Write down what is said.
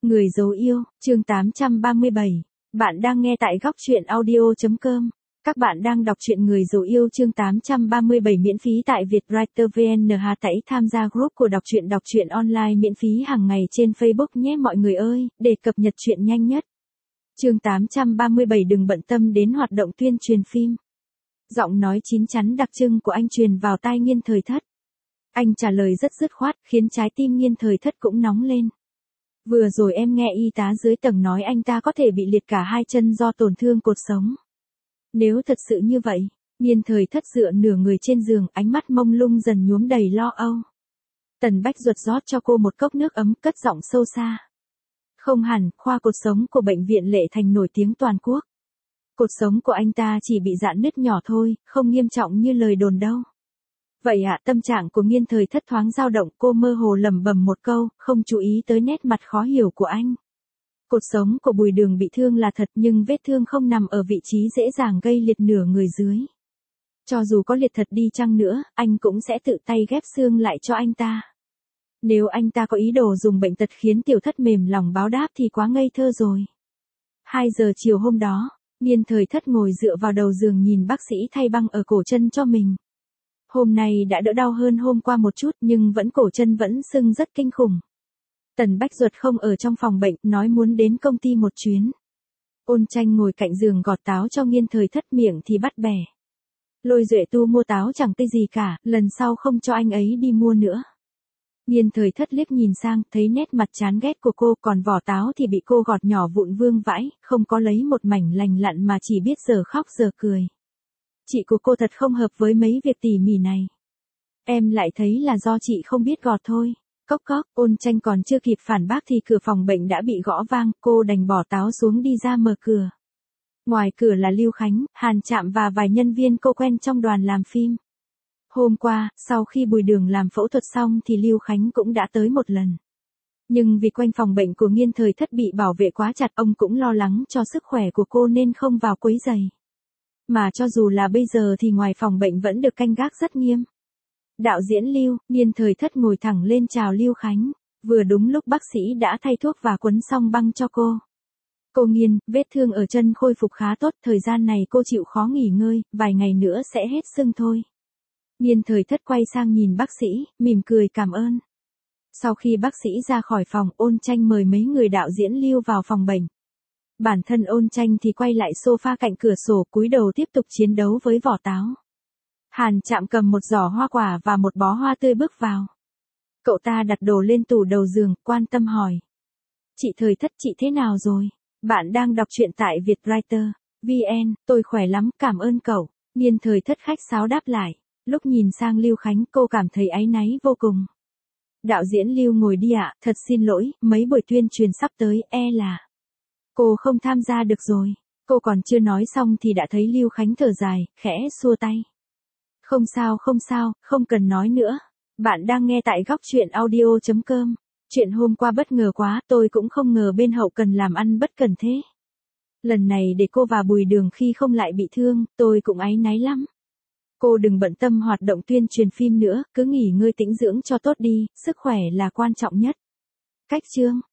Người dấu yêu, chương 837. Bạn đang nghe tại góc truyện audio.com. Các bạn đang đọc truyện Người dấu yêu chương 837 miễn phí tại Vietwriter VN. Hãy tham gia group của đọc truyện online miễn phí hàng ngày trên Facebook nhé mọi người ơi, để cập nhật truyện nhanh nhất. Chương 837 đừng bận tâm đến hoạt động tuyên truyền phim. Giọng nói chín chắn đặc trưng của anh truyền vào tai Nghiên Thời Thất. Anh trả lời rất dứt khoát khiến trái tim Nghiên Thời Thất cũng nóng lên. Vừa rồi em nghe y tá dưới tầng nói anh ta có thể bị liệt cả hai chân do tổn thương cột sống. Nếu thật sự như vậy, Nghiên Thời Thất dựa nửa người trên giường, ánh mắt mông lung dần nhuốm đầy lo âu. Tần Bách Duật rót cho cô một cốc nước ấm, cất giọng sâu xa. Không hẳn, khoa cột sống của bệnh viện Lệ Thành nổi tiếng toàn quốc. Cột sống của anh ta chỉ bị rạn nứt nhỏ thôi, không nghiêm trọng như lời đồn đâu. Vậy ạ, tâm trạng của Nghiên Thời Thất thoáng dao động, cô mơ hồ lẩm bẩm một câu, không chú ý tới nét mặt khó hiểu của anh. Cột sống của Bùi Đường bị thương là thật, nhưng vết thương không nằm ở vị trí dễ dàng gây liệt nửa người dưới. Cho dù có liệt thật đi chăng nữa, anh cũng sẽ tự tay ghép xương lại cho anh ta. Nếu anh ta có ý đồ dùng bệnh tật khiến Tiểu Thất mềm lòng báo đáp thì quá ngây thơ rồi. 2 giờ chiều hôm đó, Nghiên Thời Thất ngồi dựa vào đầu giường nhìn bác sĩ thay băng ở cổ chân cho mình. Hôm nay đã đỡ đau hơn hôm qua một chút nhưng cổ chân vẫn sưng rất kinh khủng. Tần Bách Duật không ở trong phòng bệnh, nói muốn đến công ty một chuyến. Ôn Tranh ngồi cạnh giường gọt táo cho Nghiên Thời Thất, miệng thì bắt bẻ. Lôi Duệ Tu mua táo chẳng tươi gì cả, lần sau không cho anh ấy đi mua nữa. Nghiên Thời Thất liếc nhìn sang, thấy nét mặt chán ghét của cô, còn vỏ táo thì bị cô gọt nhỏ vụn vương vãi, không có lấy một mảnh lành lặn mà chỉ biết giờ khóc giờ cười. Chị của cô thật không hợp với mấy việc tỉ mỉ này. Em lại thấy là do chị không biết gọt thôi. Cốc cốc, Ôn Tranh còn chưa kịp phản bác thì cửa phòng bệnh đã bị gõ vang, cô đành bỏ táo xuống đi ra mở cửa. Ngoài cửa là Lưu Khánh, Hàn Trạm và vài nhân viên cô quen trong đoàn làm phim. Hôm qua, sau khi Bùi Đường làm phẫu thuật xong thì Lưu Khánh cũng đã tới một lần. Nhưng vì quanh phòng bệnh của Nghiên Thời Thất bị bảo vệ quá chặt, ông cũng lo lắng cho sức khỏe của cô nên không vào quấy rầy. Mà cho dù là bây giờ thì ngoài phòng bệnh vẫn được canh gác rất nghiêm. Đạo diễn Lưu, Nghiên Thời Thất ngồi thẳng lên chào Lưu Khánh. Vừa đúng lúc bác sĩ đã thay thuốc và quấn xong băng cho cô. Cô Nghiên, vết thương ở chân khôi phục khá tốt, thời gian này cô chịu khó nghỉ ngơi, vài ngày nữa sẽ hết sưng thôi. Nghiên Thời Thất quay sang nhìn bác sĩ, mỉm cười cảm ơn. Sau khi bác sĩ ra khỏi phòng, Ôn Tranh mời mấy người đạo diễn Lưu vào phòng bệnh. Bản thân Ôn Tranh thì quay lại sofa cạnh cửa sổ, cúi đầu tiếp tục chiến đấu với vỏ táo. Hàn Trạm cầm một giỏ hoa quả và một bó hoa tươi bước vào. Cậu ta đặt đồ lên tủ đầu giường, quan tâm hỏi. Chị Thời Thất, chị thế nào rồi? Bạn đang đọc truyện tại Vietwriter VN, tôi khỏe lắm, cảm ơn cậu. Nghiên Thời Thất khách sáo đáp lại. Lúc nhìn sang Lưu Khánh, cô cảm thấy áy náy vô cùng. Đạo diễn Lưu ngồi đi ạ, thật xin lỗi, mấy buổi tuyên truyền sắp tới, là cô không tham gia được rồi. Cô còn chưa nói xong thì đã thấy Lưu Khánh thở dài, khẽ xua tay. Không sao, không cần nói nữa. Bạn đang nghe tại góc truyện audio.com. Chuyện hôm qua bất ngờ quá, tôi cũng không ngờ bên hậu cần làm ăn bất cẩn thế. Lần này để cô và Bùi Đường khi không lại bị thương, tôi cũng áy náy lắm. Cô đừng bận tâm hoạt động tuyên truyền phim nữa, cứ nghỉ ngơi tĩnh dưỡng cho tốt đi, sức khỏe là quan trọng nhất. Cách chương.